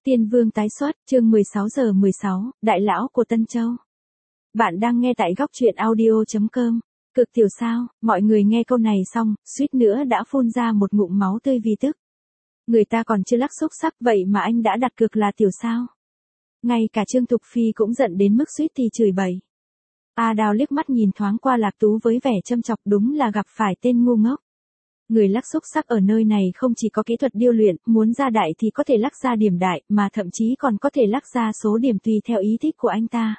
Tiên Vương tái xuất, chương 16:16, Đại lão của Tân Châu. Bạn đang nghe tại góc truyện audio.com. Cực tiểu sao, mọi người nghe câu này xong, suýt nữa đã phun ra một ngụm máu tươi vì tức. Người ta còn chưa lắc xúc sắc vậy mà anh đã đặt cược là tiểu sao. Ngay cả Trương Thục Phi cũng giận đến mức suýt thì chửi bậy. A Đào liếc mắt nhìn thoáng qua Lạc Tú với vẻ châm chọc, đúng là gặp phải tên ngu ngốc. Người lắc xúc sắc ở nơi này không chỉ có kỹ thuật điêu luyện, muốn ra đại thì có thể lắc ra điểm đại, mà thậm chí còn có thể lắc ra số điểm tùy theo ý thích của anh ta.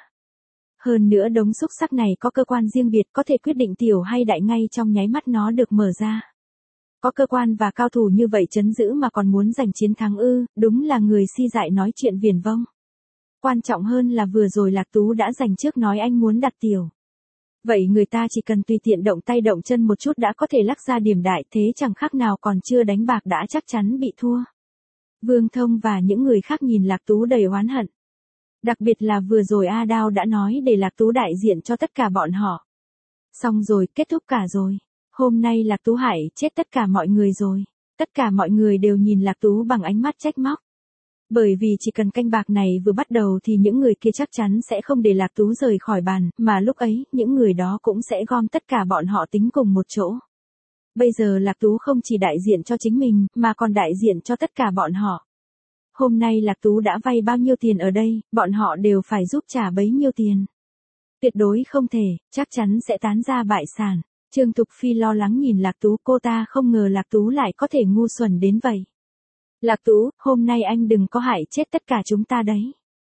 Hơn nữa đống xúc sắc này có cơ quan riêng biệt, có thể quyết định tiểu hay đại ngay trong nháy mắt nó được mở ra. Có cơ quan và cao thủ như vậy trấn giữ mà còn muốn giành chiến thắng ư, đúng là người si dại nói chuyện viển vông. Quan trọng hơn là vừa rồi Lạc Tú đã giành trước nói anh muốn đặt tiểu. Vậy người ta chỉ cần tùy tiện động tay động chân một chút đã có thể lắc ra điểm đại, thế chẳng khác nào còn chưa đánh bạc đã chắc chắn bị thua. Vương Thông và những người khác nhìn Lạc Tú đầy oán hận. Đặc biệt là vừa rồi A Đao đã nói để Lạc Tú đại diện cho tất cả bọn họ. Xong rồi, kết thúc cả rồi. Hôm nay Lạc Tú hại chết tất cả mọi người rồi. Tất cả mọi người đều nhìn Lạc Tú bằng ánh mắt trách móc. Bởi vì chỉ cần canh bạc này vừa bắt đầu thì những người kia chắc chắn sẽ không để Lạc Tú rời khỏi bàn, mà lúc ấy, những người đó cũng sẽ gom tất cả bọn họ tính cùng một chỗ. Bây giờ Lạc Tú không chỉ đại diện cho chính mình, mà còn đại diện cho tất cả bọn họ. Hôm nay Lạc Tú đã vay bao nhiêu tiền ở đây, bọn họ đều phải giúp trả bấy nhiêu tiền. Tuyệt đối không thể, chắc chắn sẽ tán ra bại sản. Trương Thục Phi lo lắng nhìn Lạc Tú, cô ta không ngờ Lạc Tú lại có thể ngu xuẩn đến vậy. Lạc Tú, hôm nay anh đừng có hại chết tất cả chúng ta đấy.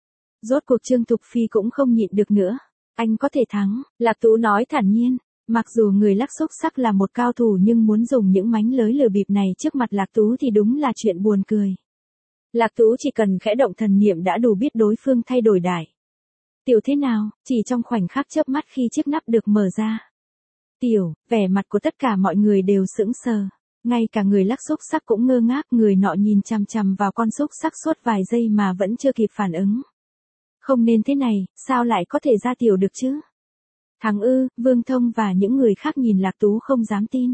Rốt cuộc Trương Thục Phi cũng không nhịn được nữa. Anh có thể thắng, Lạc Tú nói thản nhiên. Mặc dù người lắc xúc sắc là một cao thủ nhưng muốn dùng những mánh lới lừa bịp này trước mặt Lạc Tú thì đúng là chuyện buồn cười. Lạc Tú chỉ cần khẽ động thần niệm đã đủ biết đối phương thay đổi đại. Tiểu thế nào, chỉ trong khoảnh khắc chớp mắt khi chiếc nắp được mở ra. Tiểu, vẻ mặt của tất cả mọi người đều sững sờ. Ngay cả người lắc xúc sắc cũng ngơ ngác, người nọ nhìn chằm chằm vào con xúc sắc suốt vài giây mà vẫn chưa kịp phản ứng. Không nên thế này, sao lại có thể ra tiểu được chứ? Thắng ư, Vương Thông và những người khác nhìn Lạc Tú không dám tin.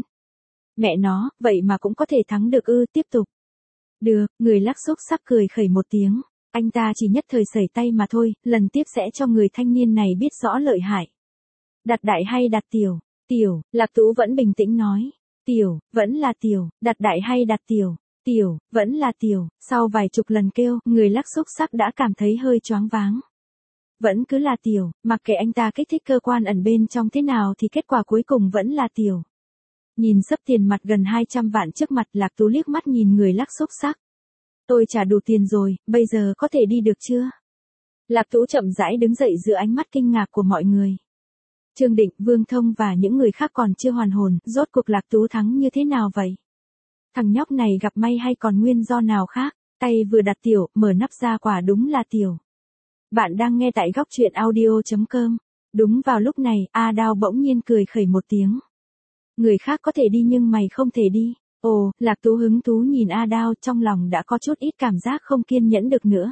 Mẹ nó, vậy mà cũng có thể thắng được ư, tiếp tục. Được, người lắc xúc sắc cười khẩy một tiếng. Anh ta chỉ nhất thời sẩy tay mà thôi, lần tiếp sẽ cho người thanh niên này biết rõ lợi hại. Đặt đại hay đặt tiểu? Tiểu, Lạc Tú vẫn bình tĩnh nói. Tiểu, vẫn là tiểu, đặt đại hay đặt tiểu? Tiểu, vẫn là tiểu. Sau vài chục lần kêu, người lắc xúc sắc đã cảm thấy hơi choáng váng. Vẫn cứ là tiểu, mặc kệ anh ta kích thích cơ quan ẩn bên trong thế nào thì kết quả cuối cùng vẫn là tiểu. Nhìn xấp tiền mặt gần 200 vạn trước mặt, Lạc Tú liếc mắt nhìn người lắc xúc sắc. Tôi trả đủ tiền rồi, bây giờ có thể đi được chưa? Lạc Tú chậm rãi đứng dậy giữa ánh mắt kinh ngạc của mọi người. Trương Định, Vương Thông và những người khác còn chưa hoàn hồn, rốt cuộc Lạc Tú thắng như thế nào vậy? Thằng nhóc này gặp may hay còn nguyên do nào khác? Tay vừa đặt tiểu, mở nắp ra quả đúng là tiểu. Bạn đang nghe tại góc truyện audio.com. Đúng vào lúc này, A Đao bỗng nhiên cười khẩy một tiếng. Người khác có thể đi nhưng mày không thể đi. Ồ, Lạc Tú hứng thú nhìn A Đao, trong lòng đã có chút ít cảm giác không kiên nhẫn được nữa.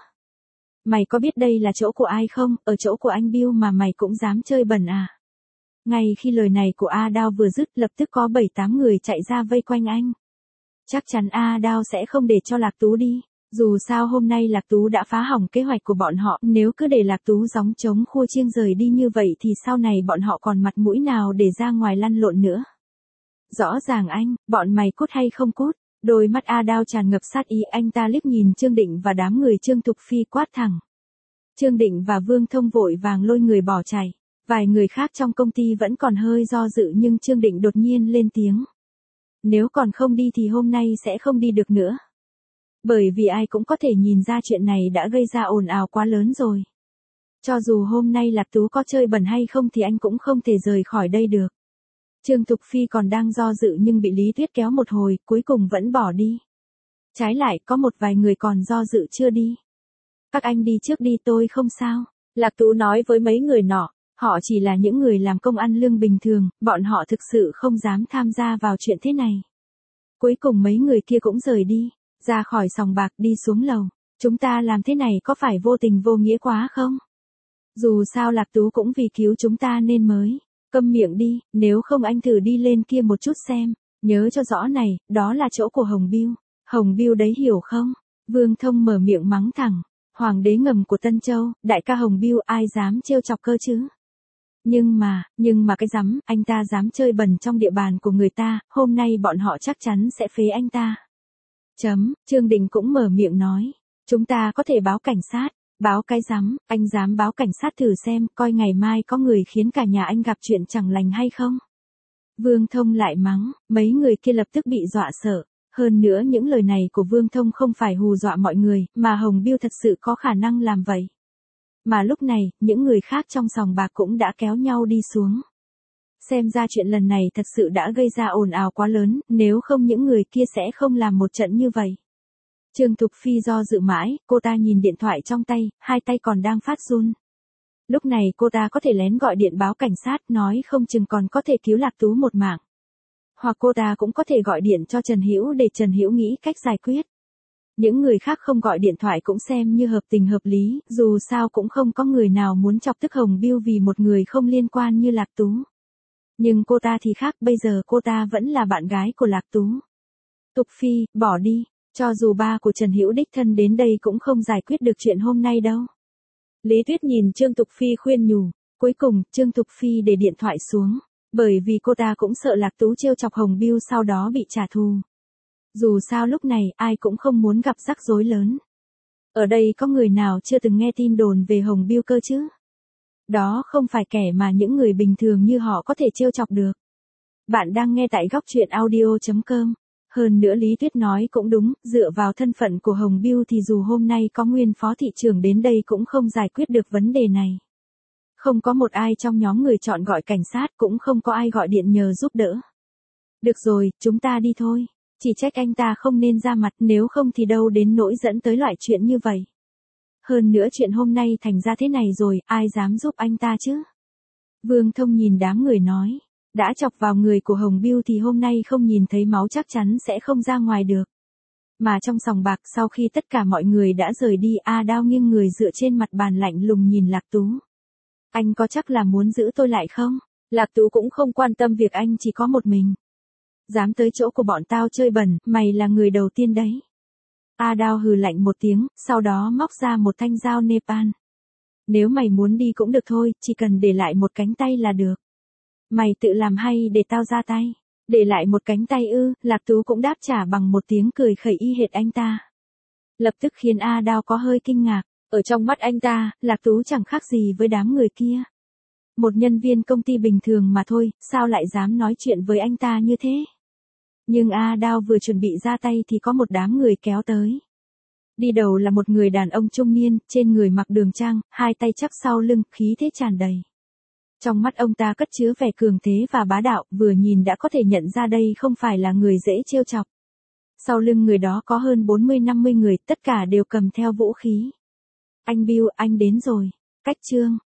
Mày có biết đây là chỗ của ai không, ở chỗ của anh Bill mà mày cũng dám chơi bẩn à? Ngay khi lời này của A Đao vừa dứt, lập tức có 7-8 người chạy ra vây quanh anh. Chắc chắn A Đao sẽ không để cho Lạc Tú đi. Dù sao hôm nay Lạc Tú đã phá hỏng kế hoạch của bọn họ, nếu cứ để Lạc Tú gióng trống khua chiêng rời đi như vậy thì sau này bọn họ còn mặt mũi nào để ra ngoài lăn lộn nữa. Rõ ràng anh, bọn mày cút hay không cút? Đôi mắt A Đao tràn ngập sát ý, anh ta liếc nhìn Trương Định và đám người Trương Thục Phi quát thẳng. Trương Định và Vương Thông vội vàng lôi người bỏ chạy. Vài người khác trong công ty vẫn còn hơi do dự nhưng Trương Định đột nhiên lên tiếng. Nếu còn không đi thì hôm nay sẽ không đi được nữa. Bởi vì ai cũng có thể nhìn ra chuyện này đã gây ra ồn ào quá lớn rồi. Cho dù hôm nay Lạc Tú có chơi bẩn hay không thì anh cũng không thể rời khỏi đây được. Trương Thục Phi còn đang do dự nhưng bị Lý Tuyết kéo một hồi, cuối cùng vẫn bỏ đi. Trái lại, có một vài người còn do dự chưa đi. Các anh đi trước đi, tôi không sao. Lạc Tú nói với mấy người nọ, họ chỉ là những người làm công ăn lương bình thường, bọn họ thực sự không dám tham gia vào chuyện thế này. Cuối cùng mấy người kia cũng rời đi, ra khỏi sòng bạc đi xuống lầu. Chúng ta làm thế này có phải vô tình vô nghĩa quá không? Dù sao Lạc Tú cũng vì cứu chúng ta nên mới. Câm miệng đi, nếu không anh thử đi lên kia một chút xem. Nhớ cho rõ này, đó là chỗ của Hồng Bill. Hồng Bill đấy hiểu không? Vương Thông mở miệng mắng thẳng, hoàng đế ngầm của Tân Châu, đại ca Hồng Bưu ai dám trêu chọc cơ chứ? Nhưng mà cái rắm, anh ta dám chơi bẩn trong địa bàn của người ta, hôm nay bọn họ chắc chắn sẽ phế anh ta. Trương Đình cũng mở miệng nói, chúng ta có thể báo cảnh sát. Báo cái rắm, anh dám báo cảnh sát thử xem, coi ngày mai có người khiến cả nhà anh gặp chuyện chẳng lành hay không? Vương Thông lại mắng, mấy người kia lập tức bị dọa sợ. Hơn nữa những lời này của Vương Thông không phải hù dọa mọi người, mà Hồng Bưu thật sự có khả năng làm vậy. Mà lúc này, những người khác trong sòng bạc cũng đã kéo nhau đi xuống. Xem ra chuyện lần này thật sự đã gây ra ồn ào quá lớn, nếu không những người kia sẽ không làm một trận như vậy. Trương Thục Phi do dự mãi, cô ta nhìn điện thoại trong tay, hai tay còn đang phát run. Lúc này cô ta có thể lén gọi điện báo cảnh sát, nói không chừng còn có thể cứu Lạc Tú một mạng. Hoặc cô ta cũng có thể gọi điện cho Trần Hữu để Trần Hữu nghĩ cách giải quyết. Những người khác không gọi điện thoại cũng xem như hợp tình hợp lý, dù sao cũng không có người nào muốn chọc tức Hồng Bưu vì một người không liên quan như Lạc Tú. Nhưng cô ta thì khác, bây giờ cô ta vẫn là bạn gái của Lạc Tú. Thục Phi, bỏ đi, cho dù ba của Trần Hữu đích thân đến đây cũng không giải quyết được chuyện hôm nay đâu. Lý Tuyết nhìn Trương Thục Phi khuyên nhủ, cuối cùng Trương Thục Phi để điện thoại xuống, bởi vì cô ta cũng sợ Lạc Tú trêu chọc Hồng Bưu sau đó bị trả thù. Dù sao lúc này ai cũng không muốn gặp rắc rối lớn. Ở đây có người nào chưa từng nghe tin đồn về Hồng Bưu cơ chứ? Đó không phải kẻ mà những người bình thường như họ có thể trêu chọc được. Bạn đang nghe tại góc truyện audio.com. Hơn nữa Lý Tuyết nói cũng đúng, dựa vào thân phận của Hồng Bưu thì dù hôm nay có nguyên phó thị trưởng đến đây cũng không giải quyết được vấn đề này. Không có một ai trong nhóm người chọn gọi cảnh sát, cũng không có ai gọi điện nhờ giúp đỡ. Được rồi, chúng ta đi thôi. Chỉ trách anh ta không nên ra mặt, nếu không thì đâu đến nỗi dẫn tới loại chuyện như vậy. Hơn nữa chuyện hôm nay thành ra thế này rồi, ai dám giúp anh ta chứ? Vương Thông nhìn đám người nói, đã chọc vào người của Hồng Bưu thì hôm nay không nhìn thấy máu chắc chắn sẽ không ra ngoài được. Mà trong sòng bạc sau khi tất cả mọi người đã rời đi, A Đao nghiêng người dựa trên mặt bàn lạnh lùng nhìn Lạc Tú. Anh có chắc là muốn giữ tôi lại không? Lạc Tú cũng không quan tâm việc anh chỉ có một mình. Dám tới chỗ của bọn tao chơi bẩn, mày là người đầu tiên đấy. A Đao hừ lạnh một tiếng, sau đó móc ra một thanh dao Nepal. Nếu mày muốn đi cũng được thôi, chỉ cần để lại một cánh tay là được. Mày tự làm hay để tao ra tay? Để lại một cánh tay ư? Lạc Tú cũng đáp trả bằng một tiếng cười khẩy y hệt anh ta. Lập tức khiến A Đao có hơi kinh ngạc. Ở trong mắt anh ta, Lạc Tú chẳng khác gì với đám người kia. Một nhân viên công ty bình thường mà thôi, sao lại dám nói chuyện với anh ta như thế? Nhưng A Đao vừa chuẩn bị ra tay thì có một đám người kéo tới. Đi đầu là một người đàn ông trung niên, trên người mặc đường trang, hai tay chắp sau lưng, khí thế tràn đầy. Trong mắt ông ta cất chứa vẻ cường thế và bá đạo, vừa nhìn đã có thể nhận ra đây không phải là người dễ trêu chọc. Sau lưng người đó có hơn 40-50 người, tất cả đều cầm theo vũ khí. Anh Bưu, anh đến rồi. Cách Trương